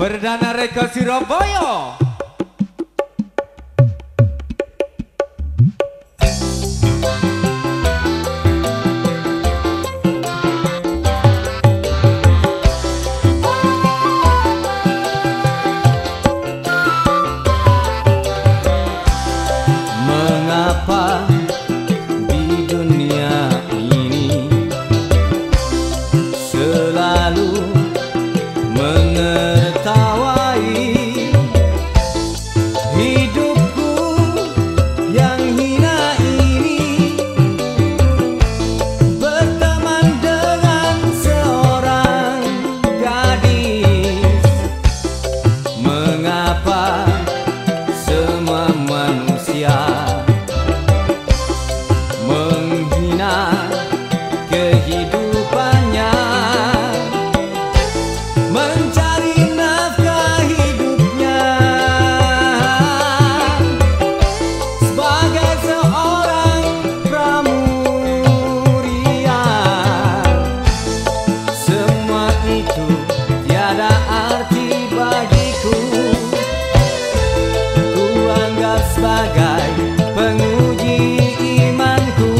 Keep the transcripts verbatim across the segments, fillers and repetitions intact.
Perdana Rekod Surabaya. Mengapa di dunia ini selalu menertawai hidupku yang hina ini, berteman dengan seorang gadis? Mengapa semua manusia menghina kehidupannya, mencari nafkah hidupnya sebagai seorang pramuria? Semua itu tiada arti bagiku. Ku anggap sebagai penguji imanku.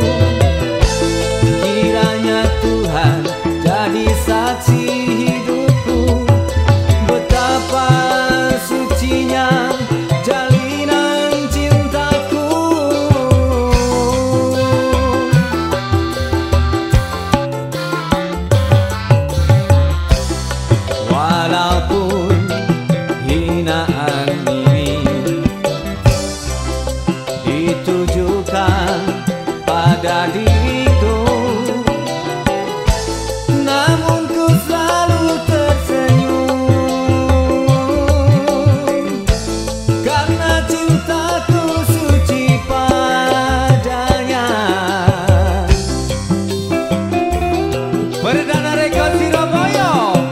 Kiranya Tuhan jadi saksi hidupku, betapa sucinya jalinan cintaku. Walaupun hinaan ini ditujukan pada diriku, namun ku selalu tersenyum karena cintaku suci padanya. Perdana Rekod Surabaya.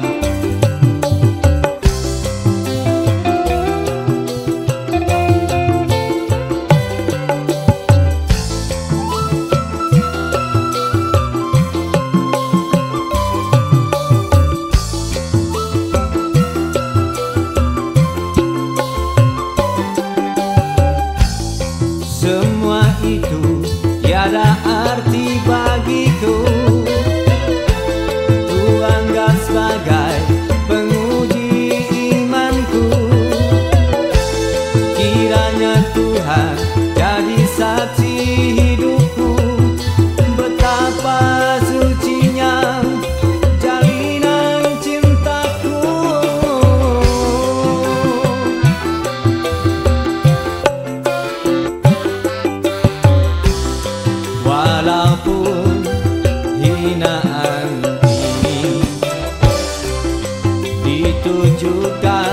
Semua itu tiada arti bagiku. Ku anggap sebagai penguji imanku. Kiranya Tuhan jadi saksi hidupku, betapa sucinya jalinan cintaku. Walaupun hinaan ini ditujukan